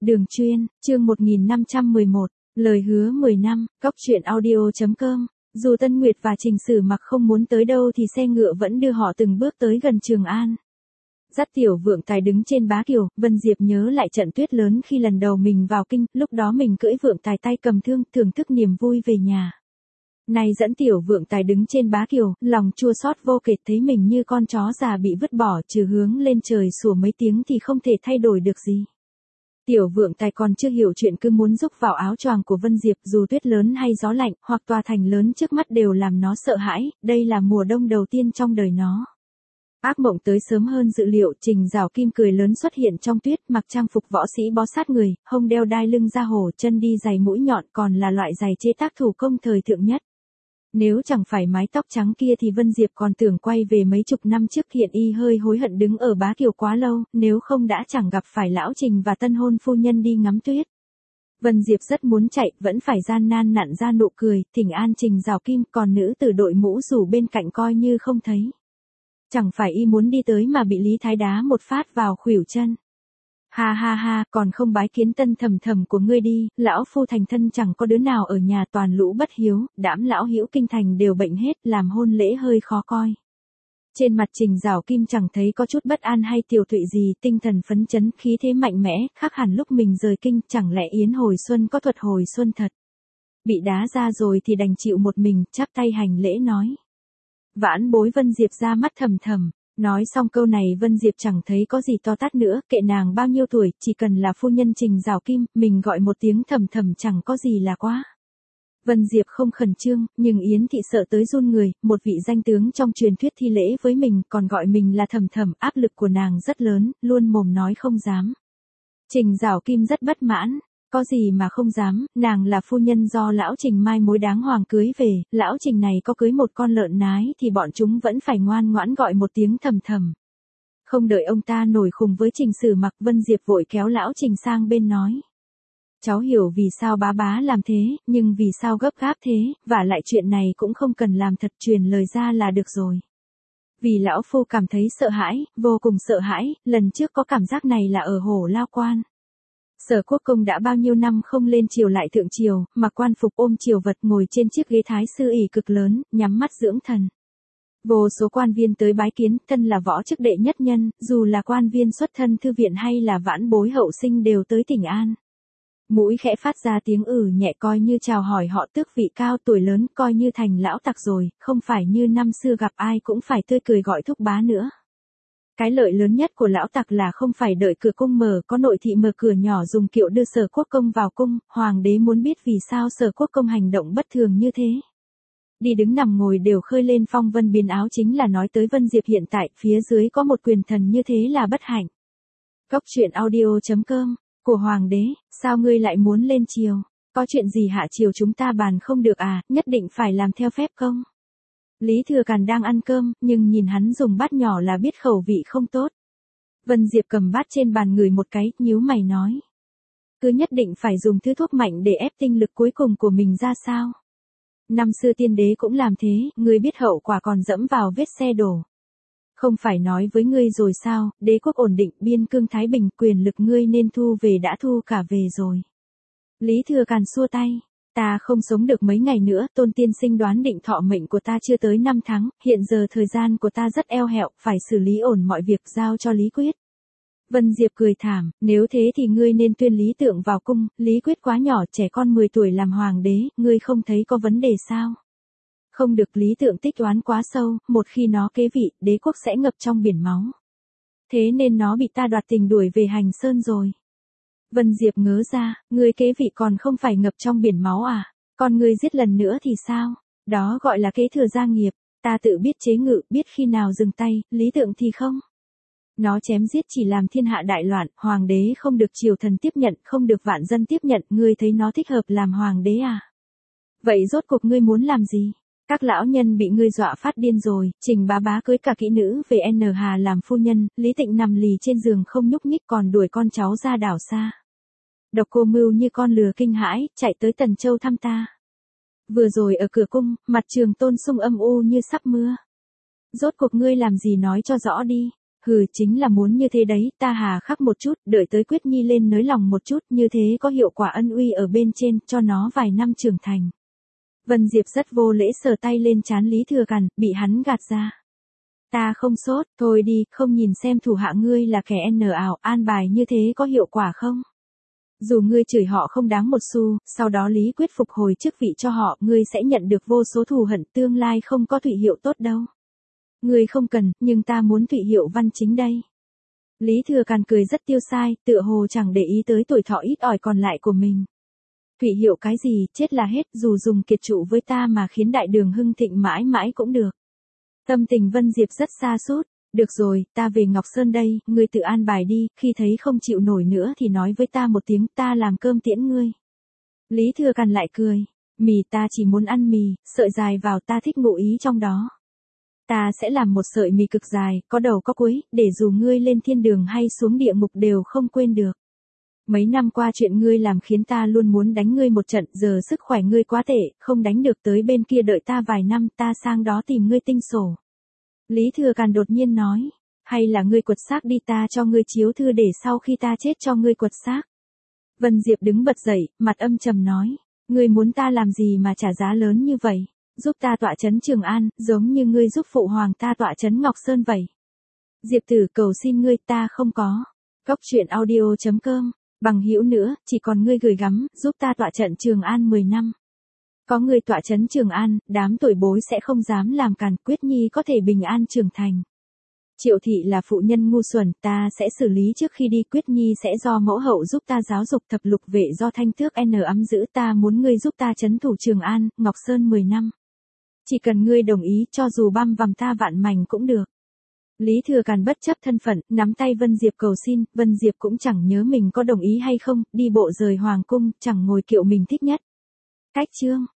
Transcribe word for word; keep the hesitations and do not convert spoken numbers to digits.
Đường chuyên, chương một nghìn năm trăm mười một, lời hứa mười năm, cóc truyện audio.com. Dù Tân Nguyệt và Trình Sử Mặc không muốn tới đâu thì xe ngựa vẫn đưa họ từng bước tới gần Trường An. Dắt Tiểu Vượng Tài đứng trên bá kiều, Vân Diệp nhớ lại trận tuyết lớn khi lần đầu mình vào kinh, lúc đó mình cưỡi Vượng Tài tay cầm thương, thưởng thức niềm vui về nhà. Nay dẫn Tiểu Vượng Tài đứng trên bá kiều, lòng chua xót vô kể, thấy mình như con chó già bị vứt bỏ, trừ hướng lên trời sủa mấy tiếng thì không thể thay đổi được gì. Tiểu Vượng Tài còn chưa hiểu chuyện cứ muốn rúc vào áo choàng của Vân Diệp, dù tuyết lớn hay gió lạnh, hoặc tòa thành lớn trước mắt đều làm nó sợ hãi, đây là mùa đông đầu tiên trong đời nó. Ác mộng tới sớm hơn dự liệu, Trình Giảo Kim cười lớn xuất hiện trong tuyết, mặc trang phục võ sĩ bó sát người, hông đeo đai lưng da hổ, chân đi giày mũi nhọn, còn là loại giày chế tác thủ công thời thượng nhất. Nếu chẳng phải mái tóc trắng kia thì Vân Diệp còn tưởng quay về mấy chục năm trước, hiện y hơi hối hận đứng ở bá kiều quá lâu, nếu không đã chẳng gặp phải lão Trình và tân hôn phu nhân đi ngắm tuyết. Vân Diệp rất muốn chạy, vẫn phải gian nan nặn ra nụ cười, thỉnh an Trình Giảo Kim, còn nữ tử đội mũ rủ bên cạnh coi như không thấy. Chẳng phải y muốn đi tới mà bị Lý Thái đá một phát vào khuỷu chân. Ha ha ha, còn không bái kiến tân thầm thầm của ngươi đi, lão phu thành thân chẳng có đứa nào ở nhà, toàn lũ bất hiếu, đãm lão hữu kinh thành đều bệnh hết, làm hôn lễ hơi khó coi. Trên mặt Trình Giảo Kim chẳng thấy có chút bất an hay tiểu thụy gì, tinh thần phấn chấn, khí thế mạnh mẽ, khác hẳn lúc mình rời kinh, chẳng lẽ yến hồi xuân có thuật hồi xuân thật. Bị đá ra rồi thì đành chịu một mình, chắp tay hành lễ nói. Vãn bối Vân Diệp ra mắt thầm thầm. Nói xong câu này Vân Diệp chẳng thấy có gì to tát nữa, kệ nàng bao nhiêu tuổi, chỉ cần là phu nhân Trình Giảo Kim, mình gọi một tiếng thầm thầm chẳng có gì là quá. Vân Diệp không khẩn trương, nhưng Yến Thị sợ tới run người, một vị danh tướng trong truyền thuyết thi lễ với mình, còn gọi mình là thầm thầm, áp lực của nàng rất lớn, luôn mồm nói không dám. Trình Giảo Kim rất bất mãn. Có gì mà không dám, nàng là phu nhân do lão Trình mai mối đáng hoàng cưới về, lão Trình này có cưới một con lợn nái thì bọn chúng vẫn phải ngoan ngoãn gọi một tiếng thầm thầm. Không đợi ông ta nổi khùng với Trình Sử Mặc, Vân Diệp vội kéo lão Trình sang bên nói. Cháu hiểu vì sao bá bá làm thế, nhưng vì sao gấp gáp thế, và lại chuyện này cũng không cần làm thật, truyền lời ra là được rồi. Vì lão phu cảm thấy sợ hãi, vô cùng sợ hãi, lần trước có cảm giác này là ở Hổ Lao Quan. Sở Quốc Công đã bao nhiêu năm không lên triều lại thượng triều, mặc quan phục ôm triều vật, ngồi trên chiếc ghế thái sư ỷ cực lớn, nhắm mắt dưỡng thần. Vô số quan viên tới bái kiến, thân là võ chức đệ nhất nhân, dù là quan viên xuất thân thư viện hay là vãn bối hậu sinh đều tới thỉnh an. Mũi khẽ phát ra tiếng ử nhẹ, coi như chào hỏi họ tước vị cao tuổi lớn, coi như thành lão tặc rồi, không phải như năm xưa gặp ai cũng phải tươi cười gọi thúc bá nữa. Cái lợi lớn nhất của lão tặc là không phải đợi cửa cung mở, có nội thị mở cửa nhỏ dùng kiệu đưa Sở Quốc Công vào cung. Hoàng đế muốn biết vì sao Sở Quốc Công hành động bất thường như thế. Đi đứng nằm ngồi đều khơi lên phong vân biến áo, chính là nói tới Vân Diệp hiện tại, phía dưới có một quyền thần như thế là bất hạnh. Cóc truyện audio.com, của Hoàng đế, sao ngươi lại muốn lên triều? Có chuyện gì hạ triều chúng ta bàn không được à, nhất định phải làm theo phép công? Lý Thừa Càn đang ăn cơm, nhưng nhìn hắn dùng bát nhỏ là biết khẩu vị không tốt. Vân Diệp cầm bát trên bàn ngửi một cái, nhíu mày nói. Cứ nhất định phải dùng thứ thuốc mạnh để ép tinh lực cuối cùng của mình ra sao? Năm xưa tiên đế cũng làm thế, ngươi biết hậu quả còn dẫm vào vết xe đổ. Không phải nói với ngươi rồi sao, đế quốc ổn định, biên cương thái bình, quyền lực ngươi nên thu về đã thu cả về rồi. Lý Thừa Càn xua tay. Ta không sống được mấy ngày nữa, Tôn tiên sinh đoán định thọ mệnh của ta chưa tới năm tháng, hiện giờ thời gian của ta rất eo hẹo, phải xử lý ổn mọi việc, giao cho Lý Quyết. Vân Diệp cười thảm, nếu thế thì ngươi nên tuyên Lý Tượng vào cung, Lý Quyết quá nhỏ, trẻ con mười tuổi làm hoàng đế, ngươi không thấy có vấn đề sao? Không được, Lý Tượng tích oán quá sâu, một khi nó kế vị, đế quốc sẽ ngập trong biển máu. Thế nên nó bị ta đoạt tình đuổi về Hành Sơn rồi. Vân Diệp ngớ ra, ngươi kế vị còn không phải ngập trong biển máu à? Còn ngươi giết lần nữa thì sao? Đó gọi là kế thừa gia nghiệp, ta tự biết chế ngự, biết khi nào dừng tay, Lý Tượng thì không. Nó chém giết chỉ làm thiên hạ đại loạn, hoàng đế không được triều thần tiếp nhận, không được vạn dân tiếp nhận, ngươi thấy nó thích hợp làm hoàng đế à? Vậy rốt cuộc ngươi muốn làm gì? Các lão nhân bị ngươi dọa phát điên rồi, Trình bá bá cưới cả kỹ nữ về N Hà làm phu nhân, Lý Tịnh nằm lì trên giường không nhúc nhích, còn đuổi con cháu ra đảo xa. Độc Cô Mưu như con lừa kinh hãi, chạy tới Tần Châu thăm ta. Vừa rồi ở cửa cung, mặt Trường Tôn sung âm u như sắp mưa. Rốt cuộc ngươi làm gì nói cho rõ đi. Hừ, chính là muốn như thế đấy, ta hà khắc một chút, đợi tới Quyết Nhi lên nới lòng một chút, như thế có hiệu quả ân uy ở bên trên, cho nó vài năm trưởng thành. Vân Diệp rất vô lễ sờ tay lên trán Lý Thừa Càn, bị hắn gạt ra. Ta không sốt, thôi đi, không nhìn xem thủ hạ ngươi là kẻ n ảo, an bài như thế có hiệu quả không? Dù ngươi chửi họ không đáng một xu, sau đó Lý Quyết phục hồi chức vị cho họ, ngươi sẽ nhận được vô số thù hận, tương lai không có Thụy Hiệu tốt đâu. Ngươi không cần, nhưng ta muốn Thụy Hiệu Văn Chính đây. Lý Thừa Càn cười rất tiêu sai, tựa hồ chẳng để ý tới tuổi thọ ít ỏi còn lại của mình. Thụy Hiệu cái gì, chết là hết, dù dùng kiệt trụ với ta mà khiến đại đường hưng thịnh mãi mãi cũng được. Tâm tình Vân Diệp rất xa sút. Được rồi, ta về Ngọc Sơn đây, ngươi tự an bài đi, khi thấy không chịu nổi nữa thì nói với ta một tiếng, ta làm cơm tiễn ngươi. Lý Thừa Càn lại cười, mì ta chỉ muốn ăn mì, sợi dài vào ta thích ngụ ý trong đó. Ta sẽ làm một sợi mì cực dài, có đầu có cuối, để dù ngươi lên thiên đường hay xuống địa ngục đều không quên được. Mấy năm qua chuyện ngươi làm khiến ta luôn muốn đánh ngươi một trận, giờ sức khỏe ngươi quá tệ, không đánh được tới bên kia đợi ta vài năm, ta sang đó tìm ngươi tinh sổ. Lý Thừa Càn đột nhiên nói, hay là ngươi quật xác đi, ta cho ngươi chiếu thư để sau khi ta chết cho ngươi quật xác. Vân Diệp đứng bật dậy, mặt âm trầm nói, ngươi muốn ta làm gì mà trả giá lớn như vậy, giúp ta tọa trấn Trường An, giống như ngươi giúp phụ hoàng ta tọa trấn Ngọc Sơn vậy. Diệp tử cầu xin ngươi, ta không có. Cốc truyện audio chấm com, bằng hữu nữa, chỉ còn ngươi gửi gắm, giúp ta tọa trận Trường An mười năm. Có người tọa trấn Trường An, đám tuổi bối sẽ không dám làm càn, Quyết Nhi có thể bình an trưởng thành. Triệu thị là phụ nhân ngu xuẩn, ta sẽ xử lý trước khi đi, Quyết Nhi sẽ do mẫu hậu giúp ta giáo dục, thập lục vệ do Thanh Tước N ấm giữ, ta muốn ngươi giúp ta trấn thủ Trường An, Ngọc Sơn mười năm. Chỉ cần ngươi đồng ý, cho dù băm vằm ta vạn mảnh cũng được. Lý Thừa Càn bất chấp thân phận, nắm tay Vân Diệp cầu xin, Vân Diệp cũng chẳng nhớ mình có đồng ý hay không, đi bộ rời hoàng cung, chẳng ngồi kiệu mình thích nhất. Cách chương